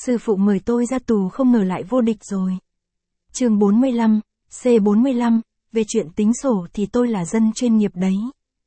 Sư phụ mời tôi ra tù không ngờ lại vô địch rồi. Chương 45, C45, về chuyện tính sổ thì tôi là dân chuyên nghiệp đấy.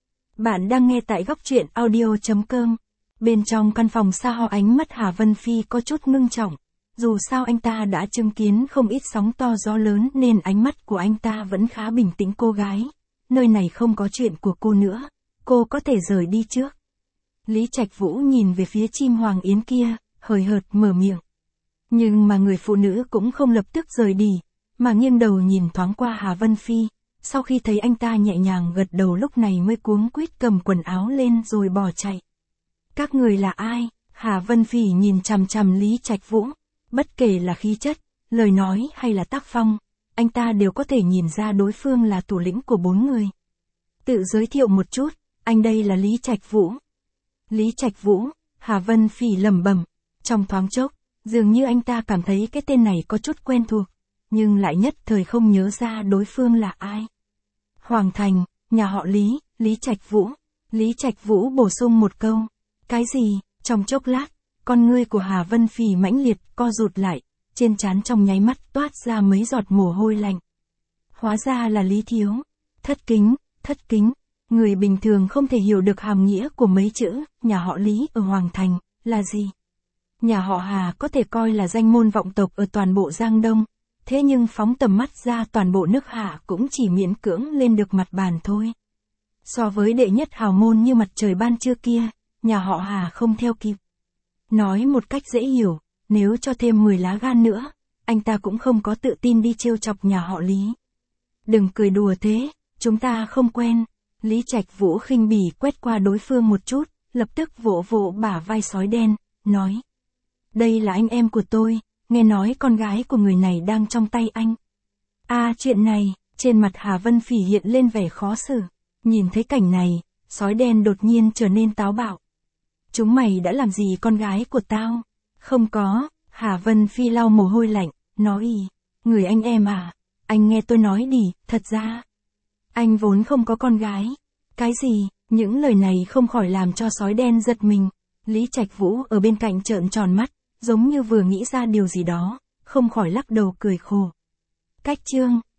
Bạn đang nghe tại góc truyện audio.com. Bên trong căn phòng xa hoa, ánh mắt Hà Vân Phi có chút ngưng trọng. Dù sao anh ta đã chứng kiến không ít sóng to gió lớn nên ánh mắt của anh ta vẫn khá bình tĩnh. Cô gái, nơi này không có chuyện của cô nữa, cô có thể rời đi trước. Lý Trạch Vũ nhìn về phía chim hoàng yến kia, hời hợt mở miệng. Nhưng mà người phụ nữ cũng không lập tức rời đi, mà nghiêng đầu nhìn thoáng qua Hà Vân Phi. Sau khi thấy anh ta nhẹ nhàng gật đầu lúc này mới cuống quýt cầm quần áo lên rồi bỏ chạy. Các người là ai? Hà Vân Phi nhìn chằm chằm Lý Trạch Vũ. Bất kể là khí chất, lời nói hay là tác phong, anh ta đều có thể nhìn ra đối phương là thủ lĩnh của 4 người. Tự giới thiệu một chút, anh đây là Lý Trạch Vũ. Lý Trạch Vũ, Hà Vân Phi lẩm bẩm. Trong thoáng chốc, dường như anh ta cảm thấy cái tên này có chút quen thuộc, nhưng lại nhất thời không nhớ ra đối phương là ai. Hoàng Thành, nhà họ Lý, Lý Trạch Vũ. Lý Trạch Vũ bổ sung một câu. Cái gì? Trong chốc lát, con ngươi của Hà Vân Phi mãnh liệt co rụt lại, trên trán trong nháy mắt toát ra mấy giọt mồ hôi lạnh. Hóa ra là Lý Thiếu. Thất kính. Người bình thường không thể hiểu được hàm nghĩa của mấy chữ nhà họ Lý ở Hoàng Thành là gì. Nhà họ Hà có thể coi là danh môn vọng tộc ở toàn bộ Giang Đông, thế nhưng phóng tầm mắt ra toàn bộ nước Hạ cũng chỉ miễn cưỡng lên được mặt bàn thôi. So với đệ nhất hào môn như mặt trời ban trưa kia, nhà họ Hà không theo kịp. Nói một cách dễ hiểu, nếu cho thêm 10 lá gan nữa, anh ta cũng không có tự tin đi trêu chọc nhà họ Lý. Đừng cười đùa thế, chúng ta không quen. Lý Trạch Vũ khinh bỉ quét qua đối phương một chút, lập tức vỗ vỗ bả vai sói đen, nói. Đây là anh em của tôi, nghe nói con gái của người này đang trong tay anh. Chuyện này, trên mặt Hà Vân Phỉ hiện lên vẻ khó xử. Nhìn thấy cảnh này, sói đen đột nhiên trở nên táo bạo. Chúng mày đã làm gì con gái của tao? Không có, Hà Vân Phi lau mồ hôi lạnh, nói người anh em à, anh nghe tôi nói đi, thật ra. Anh vốn không có con gái. Cái gì? Những lời này không khỏi làm cho sói đen giật mình. Lý Trạch Vũ ở bên cạnh trợn tròn mắt, giống như vừa nghĩ ra điều gì đó, không khỏi lắc đầu cười khổ. Cách chương